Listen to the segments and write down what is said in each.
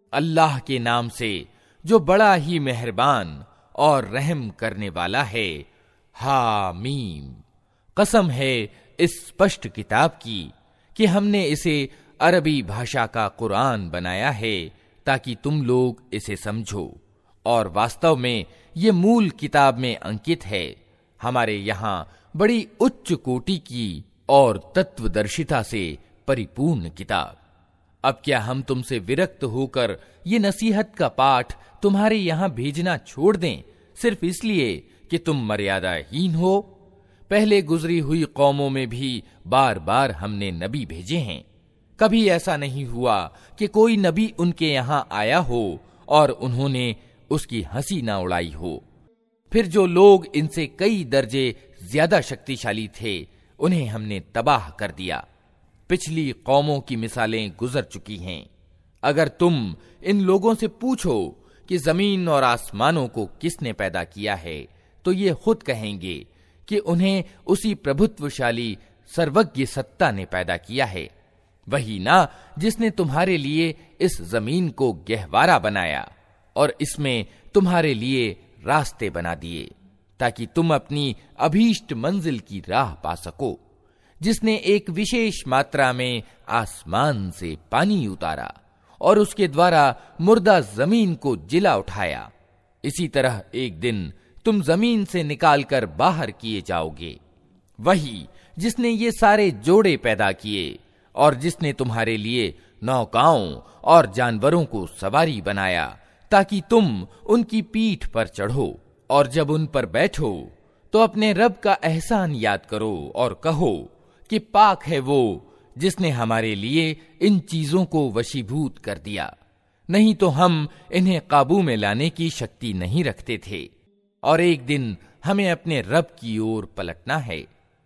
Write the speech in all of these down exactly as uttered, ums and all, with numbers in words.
अल्लाह के नाम से जो बड़ा ही मेहरबान और रहम करने वाला है। हामीम। कसम है इस स्पष्ट किताब की कि हमने इसे अरबी भाषा का कुरान बनाया है ताकि तुम लोग इसे समझो, और वास्तव में ये मूल किताब में अंकित है, हमारे यहाँ बड़ी उच्च कोटि की और तत्वदर्शिता से परिपूर्ण किताब। अब क्या हम तुमसे विरक्त होकर ये नसीहत का पाठ तुम्हारे यहाँ भेजना छोड़ दें, सिर्फ इसलिए कि तुम मर्यादाहीन हो? पहले गुजरी हुई कौमों में भी बार बार हमने नबी भेजे हैं। कभी ऐसा नहीं हुआ कि कोई नबी उनके यहाँ आया हो और उन्होंने उसकी हंसी ना उड़ाई हो। फिर जो लोग इनसे कई दर्जे ज्यादा शक्तिशाली थे, उन्हें हमने तबाह कर दिया। पिछली कौमों की मिसालें गुजर चुकी हैं। अगर तुम इन लोगों से पूछो कि जमीन और आसमानों को किसने पैदा किया है, तो ये खुद कहेंगे कि उन्हें उसी प्रभुत्वशाली सर्वज्ञ सत्ता ने पैदा किया है, वही ना जिसने तुम्हारे लिए इस जमीन को गहवारा बनाया और इसमें तुम्हारे लिए रास्ते बना दिए ताकि तुम अपनी अभीष्ट मंजिल की राह पा सको, जिसने एक विशेष मात्रा में आसमान से पानी उतारा और उसके द्वारा मुर्दा जमीन को जिला उठाया। इसी तरह एक दिन तुम जमीन से निकालकर बाहर किए जाओगे। वही जिसने ये सारे जोड़े पैदा किए और जिसने तुम्हारे लिए नौकाओं और जानवरों को सवारी बनाया ताकि तुम उनकी पीठ पर चढ़ो, और जब उन पर बैठो तो अपने रब का एहसान याद करो और कहो कि पाक है वो जिसने हमारे लिए इन चीजों को वशीभूत कर दिया, नहीं तो हम इन्हें काबू में लाने की शक्ति नहीं रखते थे, और एक दिन हमें अपने रब की ओर पलटना है।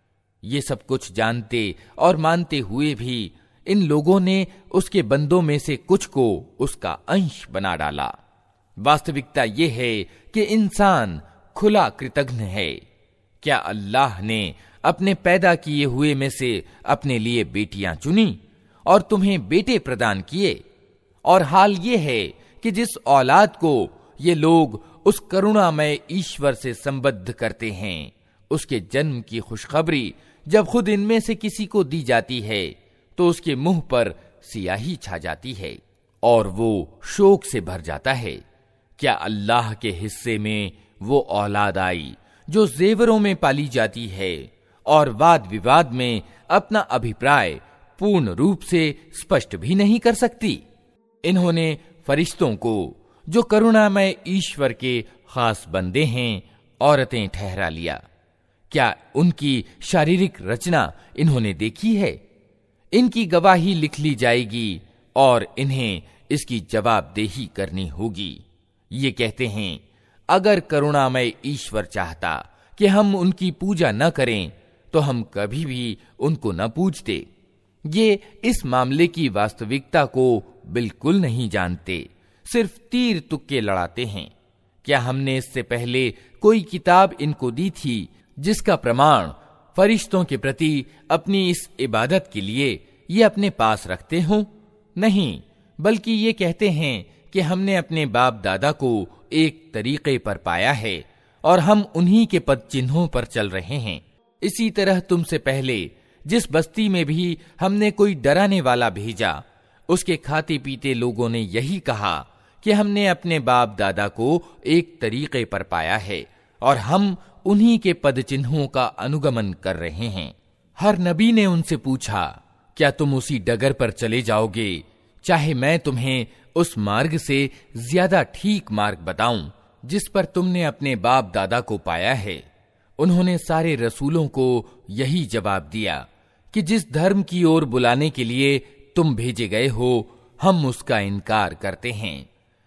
ये सब कुछ जानते और मानते हुए भी इन लोगों ने उसके बंदों में से कुछ को उसका अंश बना डाला। वास्तविकता ये है कि इंसान खुला कृतघ्न है। क्या अल्लाह ने अपने पैदा किए हुए में से अपने लिए बेटियां चुनी और तुम्हें बेटे प्रदान किए? और हाल ये है कि जिस औलाद को ये लोग उस करुणामय ईश्वर से संबद्ध करते हैं, उसके जन्म की खुशखबरी जब खुद इनमें से किसी को दी जाती है तो उसके मुंह पर सियाही छा जाती है और वो शोक से भर जाता है। क्या अल्लाह के हिस्से में वो औलाद आई जो जेवरों में पाली जाती है और वाद विवाद में अपना अभिप्राय पूर्ण रूप से स्पष्ट भी नहीं कर सकती? इन्होंने फरिश्तों को, जो करुणामय ईश्वर के खास बंदे हैं, औरतें ठहरा लिया। क्या उनकी शारीरिक रचना इन्होंने देखी है? इनकी गवाही लिख ली जाएगी और इन्हें इसकी जवाबदेही करनी होगी। ये कहते हैं, अगर करुणामय ईश्वर चाहता कि हम उनकी पूजा न करें तो हम कभी भी उनको न पूजते। ये इस मामले की वास्तविकता को बिल्कुल नहीं जानते, सिर्फ तीर तुक्के लड़ाते हैं। क्या हमने इससे पहले कोई किताब इनको दी थी जिसका प्रमाण फरिश्तों के प्रति अपनी इस इबादत के लिए ये अपने पास रखते हों? नहीं, बल्कि ये कहते हैं कि हमने अपने बाप दादा को एक तरीके पर पाया है और हम उन्हीं के पद चिन्हों पर चल रहे हैं। इसी तरह तुमसे पहले जिस बस्ती में भी हमने कोई डराने वाला भेजा, उसके खाते पीते लोगों ने यही कहा कि हमने अपने बाप दादा को एक तरीके पर पाया है और हम उन्हीं के पद चिन्हों का अनुगमन कर रहे हैं। हर नबी ने उनसे पूछा, क्या तुम उसी डगर पर चले जाओगे, चाहे मैं तुम्हें उस मार्ग से ज्यादा ठीक मार्ग बताऊं जिस पर तुमने अपने बाप दादा को पाया है? उन्होंने सारे रसूलों को यही जवाब दिया कि जिस धर्म की ओर बुलाने के लिए तुम भेजे गए हो, हम उसका इनकार करते हैं।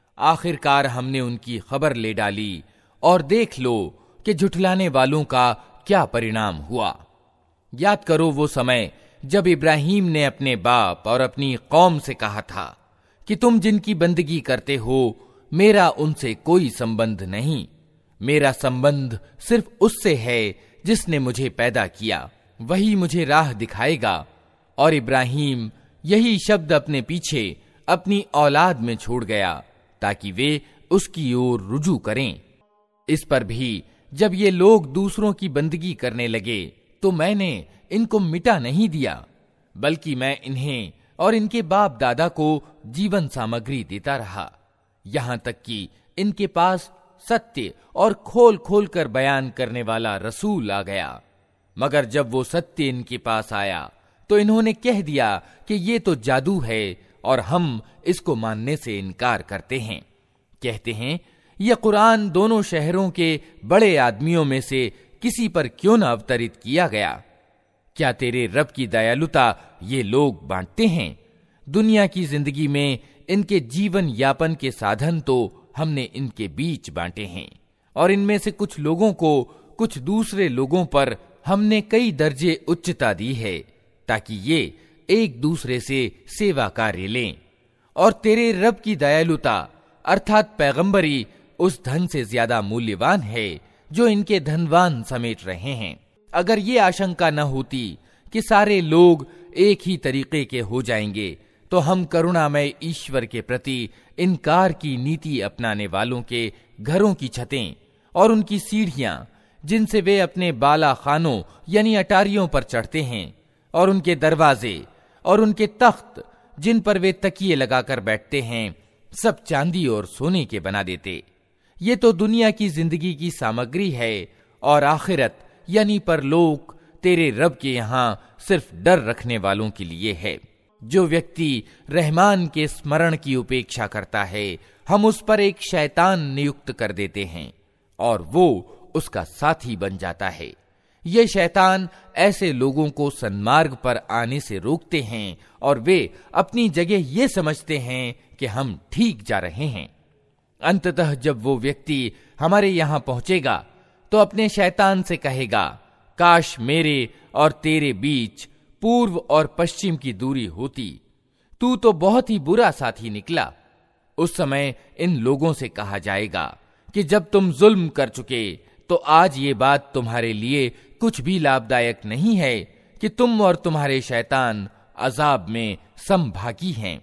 आखिरकार हमने उनकी खबर ले डाली और देख लो कि झुठलाने वालों का क्या परिणाम हुआ। याद करो वो समय जब इब्राहिम ने अपने बाप और अपनी कौम से कहा था कि तुम जिनकी बंदगी करते हो, मेरा उनसे कोई संबंध नहीं, मेरा संबंध सिर्फ उससे है जिसने मुझे पैदा किया, वही मुझे राह दिखाएगा। और इब्राहिम यही शब्द अपने पीछे अपनी औलाद में छोड़ गया ताकि वे उसकी ओर रुजू करें। इस पर भी जब ये लोग दूसरों की बंदगी करने लगे तो मैंने इनको मिटा नहीं दिया, बल्कि मैं इन्हें और इनके बाप दादा को जीवन सामग्री देता रहा, यहां तक कि इनके पास सत्य और खोल खोल कर बयान करने वाला रसूल आ गया। मगर जब वो सत्य इनके पास आया तो इन्होंने कह दिया कि ये तो जादू है और हम इसको मानने से इनकार करते हैं। कहते हैं, यह कुरान दोनों शहरों के बड़े आदमियों में से किसी पर क्यों न अवतरित किया गया? क्या तेरे रब की दयालुता ये लोग बांटते हैं? दुनिया की जिंदगी में इनके जीवन यापन के साधन तो हमने इनके बीच बांटे हैं, और इनमें से कुछ लोगों को कुछ दूसरे लोगों पर हमने कई दर्जे उच्चता दी है, ताकि ये एक दूसरे से सेवा कार्य लें। और तेरे रब की दयालुता अर्थात पैगंबरी उस धन से ज्यादा मूल्यवान है जो इनके धनवान समेट रहे हैं। अगर ये आशंका न होती कि सारे लोग एक ही तरीके के हो जाएंगे तो हम करुणामय ईश्वर के प्रति इनकार की नीति अपनाने वालों के घरों की छतें और उनकी सीढ़ियां, जिनसे वे अपने बाला खानों यानी अटारियों पर चढ़ते हैं, और उनके दरवाजे और उनके तख्त जिन पर वे तकिए लगाकर बैठते हैं, सब चांदी और सोने के बना देते। ये तो दुनिया की जिंदगी की सामग्री है, और आखिरत यानी परलोक तेरे रब के यहां सिर्फ डर रखने वालों के लिए है। जो व्यक्ति रहमान के स्मरण की उपेक्षा करता है, हम उस पर एक शैतान नियुक्त कर देते हैं और वो उसका साथी बन जाता है। ये शैतान ऐसे लोगों को सन्मार्ग पर आने से रोकते हैं और वे अपनी जगह ये समझते हैं कि हम ठीक जा रहे हैं। अंततः जब वो व्यक्ति हमारे यहां पहुंचेगा तो अपने शैतान से कहेगा, काश मेरे और तेरे बीच पूर्व और पश्चिम की दूरी होती, तू तो बहुत ही बुरा साथी निकला। उस समय इन लोगों से कहा जाएगा कि जब तुम जुल्म कर चुके तो आज ये बात तुम्हारे लिए कुछ भी लाभदायक नहीं है कि तुम और तुम्हारे शैतान अजाब में समभागी हैं।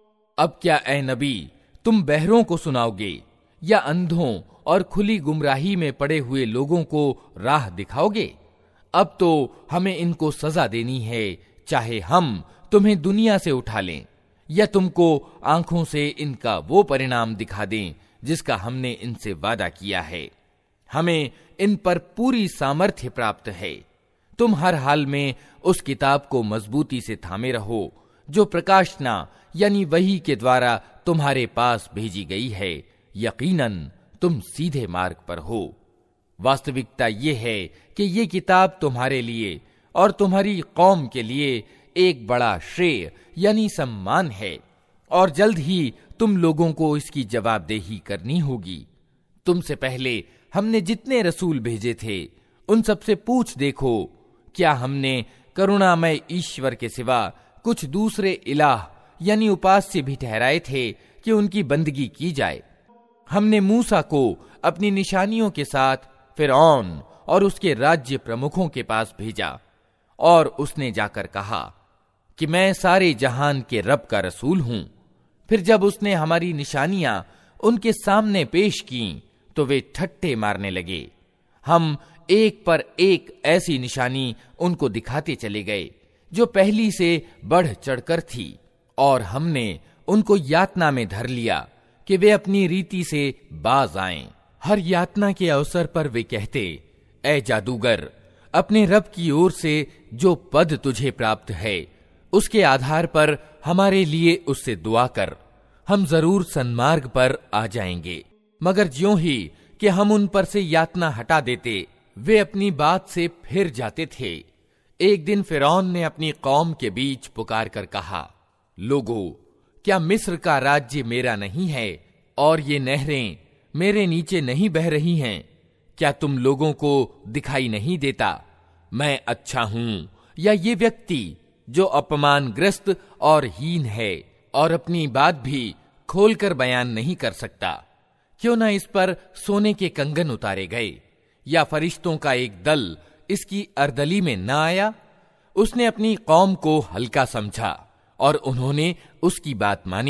अब क्या ए नबी, तुम बहरों को सुनाओगे या अंधों और खुली गुमराही में पड़े हुए लोगों को राह दिखाओगे? अब तो हमें इनको सजा देनी है, चाहे हम तुम्हें दुनिया से उठा लें या तुमको आंखों से इनका वो परिणाम दिखा दें जिसका हमने इनसे वादा किया है। हमें इन पर पूरी सामर्थ्य प्राप्त है। तुम हर हाल में उस किताब को मजबूती से थामे रहो जो प्रकाशना यानी वही के द्वारा तुम्हारे पास भेजी गई है। यकीनन तुम सीधे मार्ग पर हो। वास्तविकता ये है कि ये किताब तुम्हारे लिए और तुम्हारी कौम के लिए एक बड़ा श्रेय यानी सम्मान है, और जल्द ही तुम लोगों को इसकी जवाबदेही करनी होगी। तुमसे पहले हमने जितने रसूल भेजे थे उन सबसे पूछ देखो, क्या हमने करुणामय ईश्वर के सिवा कुछ दूसरे इलाह यानी उपास्य भी ठहराए थे कि उनकी बंदगी की जाए? हमने मूसा को अपनी निशानियों के साथ फिरौन और उसके राज्य प्रमुखों के पास भेजा, और उसने जाकर कहा कि मैं सारे जहान के रब का रसूल हूं। फिर जब उसने हमारी निशानियां उनके सामने पेश की तो वे ठट्ठे मारने लगे। हम एक पर एक ऐसी निशानी उनको दिखाते चले गए जो पहली से बढ़ चढ़कर थी, और हमने उनको यातना में धर लिया कि वे अपनी रीति से बाज आएं। हर यातना के अवसर पर वे कहते, ऐ जादूगर, अपने रब की ओर से जो पद तुझे प्राप्त है उसके आधार पर हमारे लिए उससे दुआ कर, हम जरूर सन्मार्ग पर आ जाएंगे। मगर ज्यों ही कि हम उन पर से यातना हटा देते, वे अपनी बात से फिर जाते थे। एक दिन फिरौन ने अपनी कौम के बीच पुकार कर कहा, लोगों, क्या मिस्र का राज्य मेरा नहीं है और ये नहरें मेरे नीचे नहीं बह रही हैं? क्या तुम लोगों को दिखाई नहीं देता मैं अच्छा हूं, या ये व्यक्ति जो अपमानग्रस्त और हीन है और अपनी बात भी खोलकर बयान नहीं कर सकता? क्यों ना इस पर सोने के कंगन उतारे गए, या फरिश्तों का एक दल इसकी अर्दली में न आया? उसने अपनी कौम को हल्का समझा और उन्होंने उसकी बात मानी।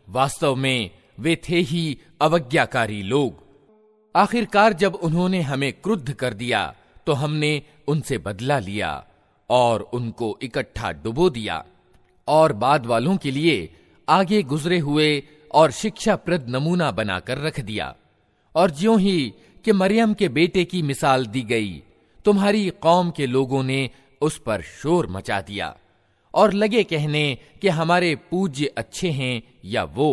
वास्तव में वे थे ही अवज्ञाकारी लोग। आखिरकार जब उन्होंने हमें क्रुद्ध कर दिया तो हमने उनसे बदला लिया और उनको इकट्ठा डुबो दिया और बाद वालों के लिए आगे गुजरे हुए और शिक्षाप्रद नमूना बनाकर रख दिया। और ज्यों ही कि मरियम के बेटे की मिसाल दी गई, तुम्हारी कौम के लोगों ने उस पर शोर मचा दिया और लगे कहने कि हमारे पूज्य अच्छे हैं या वो।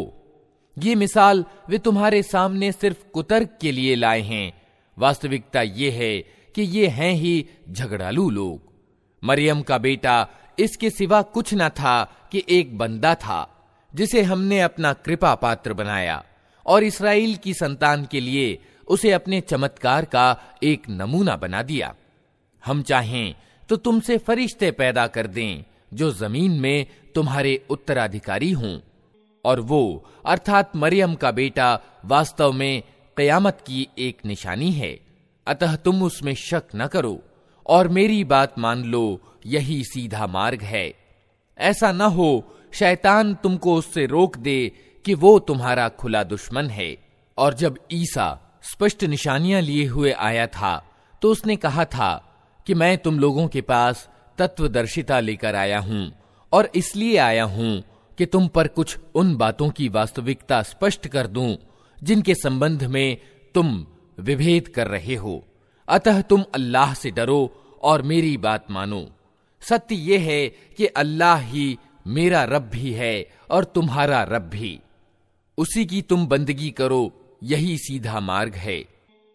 ये मिसाल वे तुम्हारे सामने सिर्फ कुतर्क के लिए लाए हैं। वास्तविकता ये है कि ये हैं ही झगड़ालू लोग। मरियम का बेटा इसके सिवा कुछ न था कि एक बंदा था जिसे हमने अपना कृपा पात्र बनाया और इस्राएल की संतान के लिए उसे अपने चमत्कार का एक नमूना बना दिया। हम चाहें तो तुमसे फरिश्ते पैदा कर दें जो जमीन में तुम्हारे उत्तराधिकारी हों, और वो अर्थात मरियम का बेटा वास्तव में क़यामत की एक निशानी है। अतः तुम उसमें शक न करो और मेरी बात मान लो, यही सीधा मार्ग है। ऐसा न हो शैतान तुमको उससे रोक दे कि वो तुम्हारा खुला दुश्मन है। और जब ईसा स्पष्ट निशानियां लिए हुए आया था तो उसने कहा था कि मैं तुम लोगों के पास तत्वदर्शिता लेकर आया हूं, और इसलिए आया हूं कि तुम पर कुछ उन बातों की वास्तविकता स्पष्ट कर दूं जिनके संबंध में तुम विभेद कर रहे हो। अतः तुम अल्लाह से डरो और मेरी बात मानो। सत्य यह है कि अल्लाह ही मेरा रब भी है और तुम्हारा रब भी। उसी की तुम बंदगी करो, यही सीधा मार्ग है।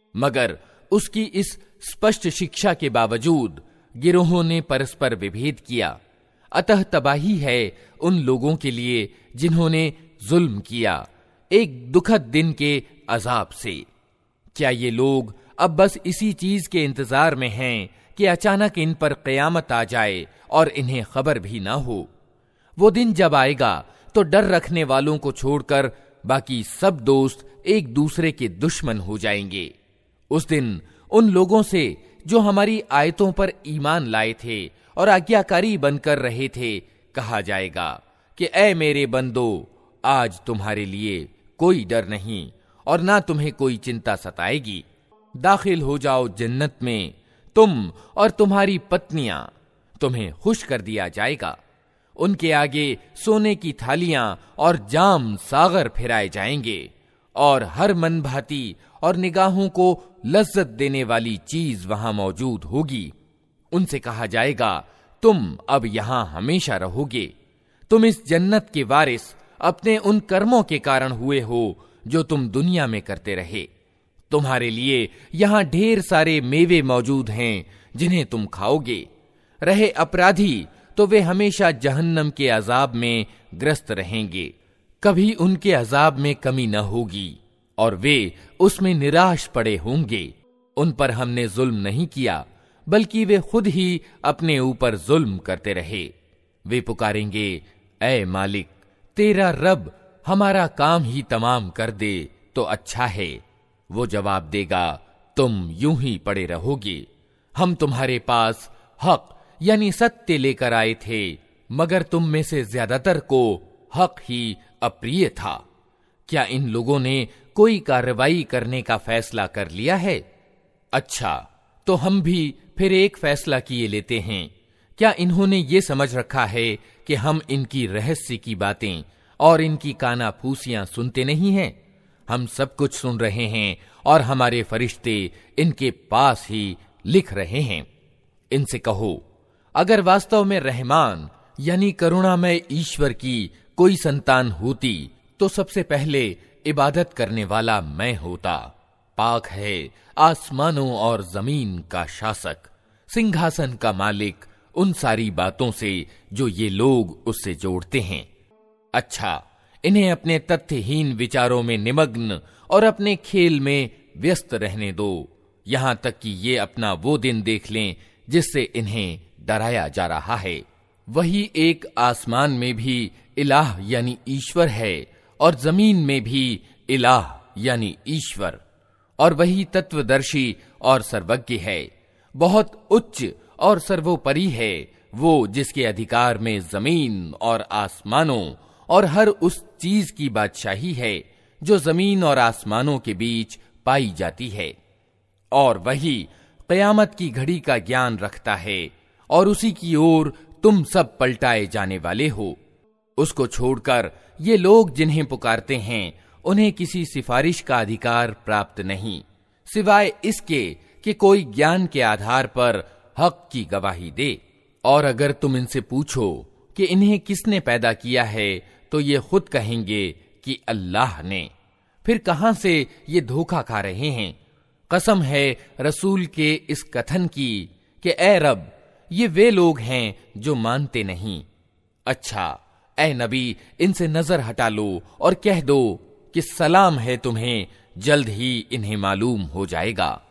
मगर उसकी इस स्पष्ट शिक्षा के बावजूद गिरोहों ने परस्पर विभेद किया। अतः तबाही है उन लोगों के लिए जिन्होंने जुल्म किया, एक दुखद दिन के अजाब से। क्या ये लोग अब बस इसी चीज के इंतजार में हैं कि अचानक इन पर क़यामत आ जाए और इन्हें खबर भी ना हो? वो दिन जब आएगा तो डर रखने वालों को छोड़कर बाकी सब दोस्त एक दूसरे के दुश्मन हो जाएंगे। उस दिन उन लोगों से जो हमारी आयतों पर ईमान लाए थे और आज्ञाकारी बनकर रहे थे, कहा जाएगा कि ऐ मेरे बंदो, आज तुम्हारे लिए कोई डर नहीं और ना तुम्हें कोई चिंता सताएगी। दाखिल हो जाओ जन्नत में, तुम और तुम्हारी पत्नियां, तुम्हें खुश कर दिया जाएगा। उनके आगे सोने की थालियां और जाम सागर फिराए जाएंगे और हर मन भाती और निगाहों को लज्जत देने वाली चीज वहां मौजूद होगी। उनसे कहा जाएगा, तुम अब यहां हमेशा रहोगे। तुम इस जन्नत के वारिस अपने उन कर्मों के कारण हुए हो जो तुम दुनिया में करते रहे। तुम्हारे लिए यहां ढेर सारे मेवे मौजूद हैं जिन्हें तुम खाओगे। रहे अपराधी तो वे हमेशा जहन्नम के अजाब में ग्रस्त रहेंगे, कभी उनके अजाब में कमी न होगी और वे उसमें निराश पड़े होंगे। उन पर हमने जुल्म नहीं किया, बल्कि वे खुद ही अपने ऊपर जुल्म करते रहे। वे पुकारेंगे, ऐ मालिक, तेरा रब हमारा काम ही तमाम कर दे तो अच्छा है। वो जवाब देगा, तुम यूं ही पड़े रहोगे। हम तुम्हारे पास हक यानी सत्य लेकर आए थे, मगर तुम में से ज्यादातर को हक ही अप्रिय था। क्या इन लोगों ने कोई कार्रवाई करने का फैसला कर लिया है? अच्छा, तो हम भी फिर एक फैसला किए लेते हैं। क्या इन्होंने ये समझ रखा है कि हम इनकी रहस्य की बातें और इनकी काना फूसियां सुनते नहीं हैं? हम सब कुछ सुन रहे हैं और हमारे फरिश्ते इनके पास ही लिख रहे हैं। इनसे कहो, अगर वास्तव में रहमान यानी करुणामय ईश्वर की कोई संतान होती तो सबसे पहले इबादत करने वाला मैं होता। पाक है आसमानों और जमीन का शासक, सिंहासन का मालिक, उन सारी बातों से जो ये लोग उससे जोड़ते हैं। अच्छा, इन्हें अपने तथ्यहीन विचारों में निमग्न और अपने खेल में व्यस्त रहने दो, यहां तक कि ये अपना वो दिन देख लें जिससे इन्हें डराया जा रहा है। वही एक आसमान में भी इलाह यानी ईश्वर है और जमीन में भी इलाह यानी ईश्वर, और वही तत्वदर्शी और सर्वज्ञ है। बहुत उच्च और सर्वोपरि है वो जिसके अधिकार में जमीन और आसमानों और हर उस चीज की बादशाही है जो जमीन और आसमानों के बीच पाई जाती है, और वही क़यामत की घड़ी का ज्ञान रखता है, और उसी की ओर तुम सब पलटाए जाने वाले हो। उसको छोड़कर ये लोग जिन्हें पुकारते हैं, उन्हें किसी सिफारिश का अधिकार प्राप्त नहीं, सिवाय इसके कि कोई ज्ञान के आधार पर हक की गवाही दे। और अगर तुम इनसे पूछो कि इन्हें किसने पैदा किया है, तो ये खुद कहेंगे कि अल्लाह ने। फिर कहां से ये धोखा खा रहे हैं। कसम है रसूल के इस कथन की कि ए रब, ये वे लोग हैं जो मानते नहीं। अच्छा ए नबी, इनसे नजर हटा लो और कह दो कि सलाम है तुम्हें, जल्द ही इन्हें मालूम हो जाएगा।